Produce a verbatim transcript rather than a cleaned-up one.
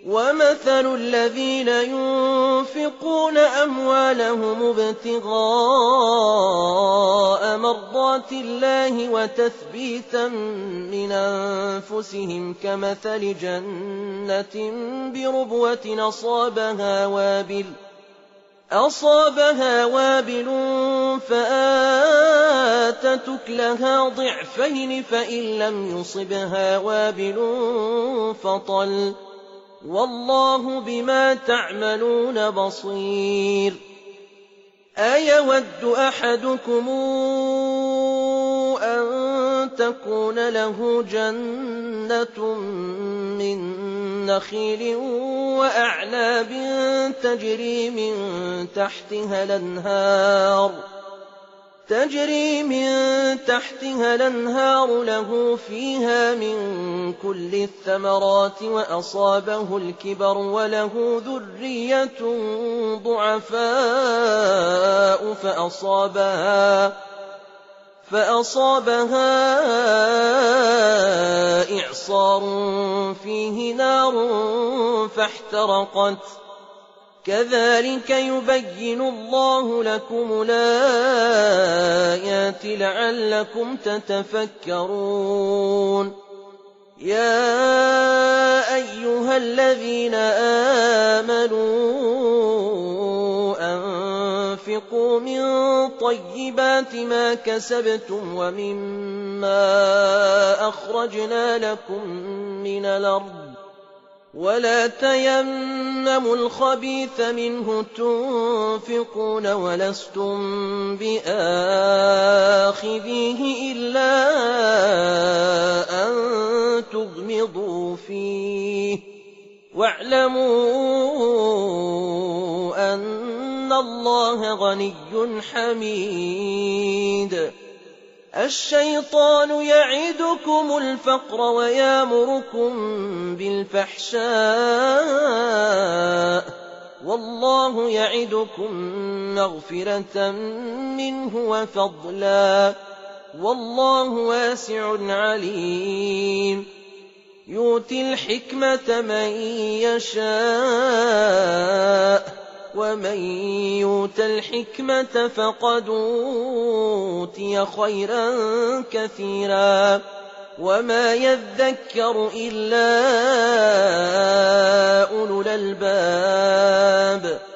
ومثل الذين ينفقون أموالهم ابتغاء مرضات الله وتثبيتا من أنفسهم كمثل جنة بربوة أصابها وابل أصابها وابل فآتت أكلها ضعفين فإن لم يصبها وابل فطل والله بما تعملون بصير. أيود أحدكم أن تكون له جنة من نخيل وأعناب تجري من تحتها الأنهار تجري من تحتها الأنهار له فيها من كل الثمرات وأصابه الكبر وله ذرية ضعفاء فأصابها فأصابها إعصار فيه نار فاحترقت كذلك يبين الله لكم الآيات لعلكم تتفكرون. يا أيها الذين آمنوا أنفقوا من طيبات ما كسبتم ومما أخرجنا لكم من الأرض ولا تيمموا الخبيث منه تنفقون ولستم بآخذيه إلا أن تغمضوا فيه واعلموا أن الله غني حميد. الشيطان يعدكم الفقر ويامركم بالفحشاء والله يعدكم مغفرة منه وفضلا والله واسع عليم. يؤتي الحكمة من يشاء ومن يؤت الحكمة فقد أوتي خيرا كثيرا وما يذكر إلا أولو الألباب.